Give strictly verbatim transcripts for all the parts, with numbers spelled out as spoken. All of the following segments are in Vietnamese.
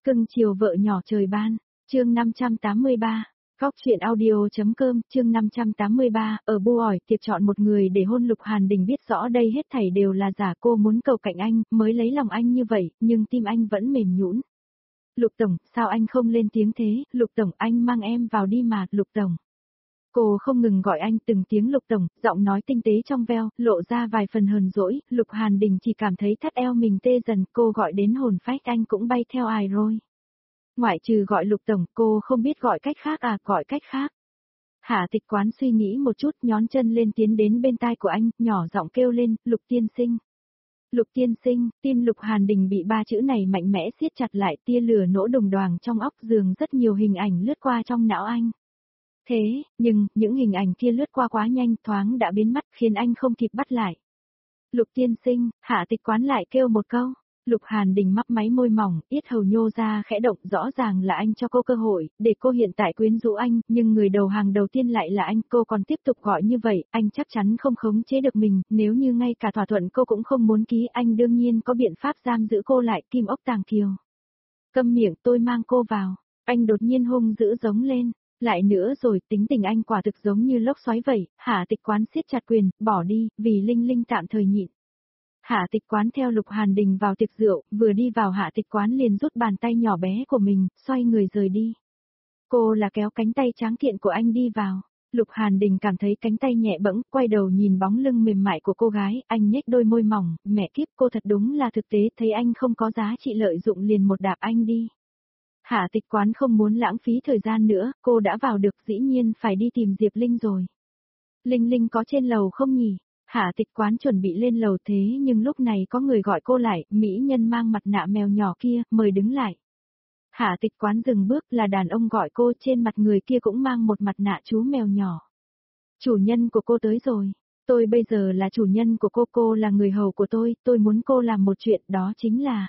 Cưng chiều vợ nhỏ trời ban, chương năm trăm tám mươi ba, Góc chuyện audio.com, chương năm trăm tám mươi ba, ở bu ỏi tiệc chọn một người để hôn Lục Hàn Đình biết rõ đây hết thảy đều là giả, cô muốn cầu cạnh anh, mới lấy lòng anh như vậy, nhưng tim anh vẫn mềm nhũn. Lục Tổng, sao anh không lên tiếng thế, Lục Tổng anh mang em vào đi mà, Lục Tổng. Cô không ngừng gọi anh từng tiếng Lục Tổng, giọng nói tinh tế trong veo, lộ ra vài phần hờn dỗi, Lục Hàn Đình chỉ cảm thấy thắt eo mình tê dần, cô gọi đến hồn phách anh cũng bay theo ai rồi. Ngoại trừ gọi Lục Tổng, cô không biết gọi cách khác à, gọi cách khác. Hạ Tịch Quán suy nghĩ một chút, nhón chân lên tiến đến bên tai của anh, nhỏ giọng kêu lên, Lục tiên sinh. Lục tiên sinh, tim Lục Hàn Đình bị ba chữ này mạnh mẽ siết chặt lại, tia lửa nổ đùng đoàng trong óc, dường rất nhiều hình ảnh lướt qua trong não anh. Thế, nhưng, những hình ảnh kia lướt qua quá nhanh, thoáng đã biến mất, khiến anh không kịp bắt lại. Lục tiên sinh, Hạ Tịch Quán lại kêu một câu. Lục Hàn Đình mấp máy môi mỏng, yết hầu nhô ra khẽ động, rõ ràng là anh cho cô cơ hội, để cô hiện tại quyến rũ anh, nhưng người đầu hàng đầu tiên lại là anh, cô còn tiếp tục gọi như vậy, anh chắc chắn không khống chế được mình, nếu như ngay cả thỏa thuận cô cũng không muốn ký, anh đương nhiên có biện pháp giam giữ cô lại, kim ốc tàng kiều. Câm miệng, tôi mang cô vào, anh đột nhiên hung dữ giống lên. Lại nữa rồi, tính tình anh quả thực giống như lốc xoáy vậy, Hạ Tịch Quán siết chặt quyền, bỏ đi, vì Linh Linh tạm thời nhịn. Hạ Tịch Quán theo Lục Hàn Đình vào tiệc rượu, vừa đi vào Hạ Tịch Quán liền rút bàn tay nhỏ bé của mình, xoay người rời đi. Cô là kéo cánh tay tráng kiện của anh đi vào. Lục Hàn Đình cảm thấy cánh tay nhẹ bẫng, quay đầu nhìn bóng lưng mềm mại của cô gái, anh nhếch đôi môi mỏng, mẹ kiếp cô thật đúng là thực tế, thấy anh không có giá trị lợi dụng liền một đạp anh đi. Hạ Tịch Quán không muốn lãng phí thời gian nữa, cô đã vào được dĩ nhiên phải đi tìm Diệp Linh rồi. Linh Linh có trên lầu không nhỉ? Hạ Tịch Quán chuẩn bị lên lầu thế nhưng lúc này có người gọi cô lại, mỹ nhân mang mặt nạ mèo nhỏ kia, mời đứng lại. Hạ Tịch Quán dừng bước, là đàn ông gọi cô, trên mặt người kia cũng mang một mặt nạ chú mèo nhỏ. Chủ nhân của cô tới rồi, tôi bây giờ là chủ nhân của cô, cô là người hầu của tôi, tôi muốn cô làm một chuyện, đó chính là...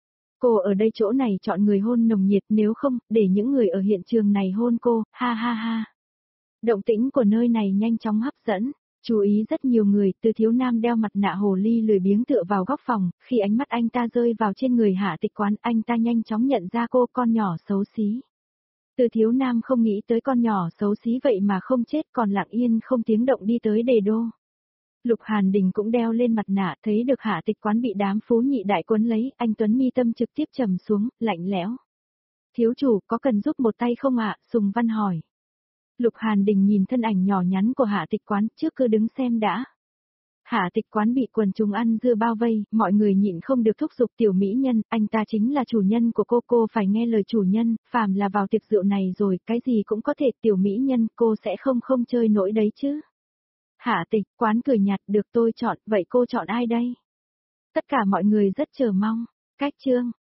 Cô ở đây chỗ này chọn người hôn nồng nhiệt, nếu không, để những người ở hiện trường này hôn cô, ha ha ha. Động tĩnh của nơi này nhanh chóng hấp dẫn, chú ý rất nhiều người, từ thiếu nam đeo mặt nạ hồ ly lười biếng tựa vào góc phòng, khi ánh mắt anh ta rơi vào trên người Hạ Tịch Quán, anh ta nhanh chóng nhận ra cô, con nhỏ xấu xí. Từ thiếu nam không nghĩ tới con nhỏ xấu xí vậy mà không chết, còn lặng yên không tiếng động đi tới đề đô. Lục Hàn Đình cũng đeo lên mặt nạ, thấy được Hạ Tịch Quán bị đám phú nhị đại quấn lấy, anh Tuấn mi tâm trực tiếp trầm xuống, lạnh lẽo. Thiếu chủ, có cần giúp một tay không ạ? Sùng Văn hỏi. Lục Hàn Đình nhìn thân ảnh nhỏ nhắn của Hạ Tịch Quán, trước cứ đứng xem đã. Hạ Tịch Quán bị quần chúng ăn dưa bao vây, mọi người nhịn không được thúc giục tiểu mỹ nhân, anh ta chính là chủ nhân của cô, cô phải nghe lời chủ nhân, phàm là vào tiệc rượu này rồi, cái gì cũng có thể, tiểu mỹ nhân, cô sẽ không không chơi nổi đấy chứ. Hạ Tịch Quán cười nhạt, được tôi chọn, vậy cô chọn ai đây? Tất cả mọi người rất chờ mong. Cách chương,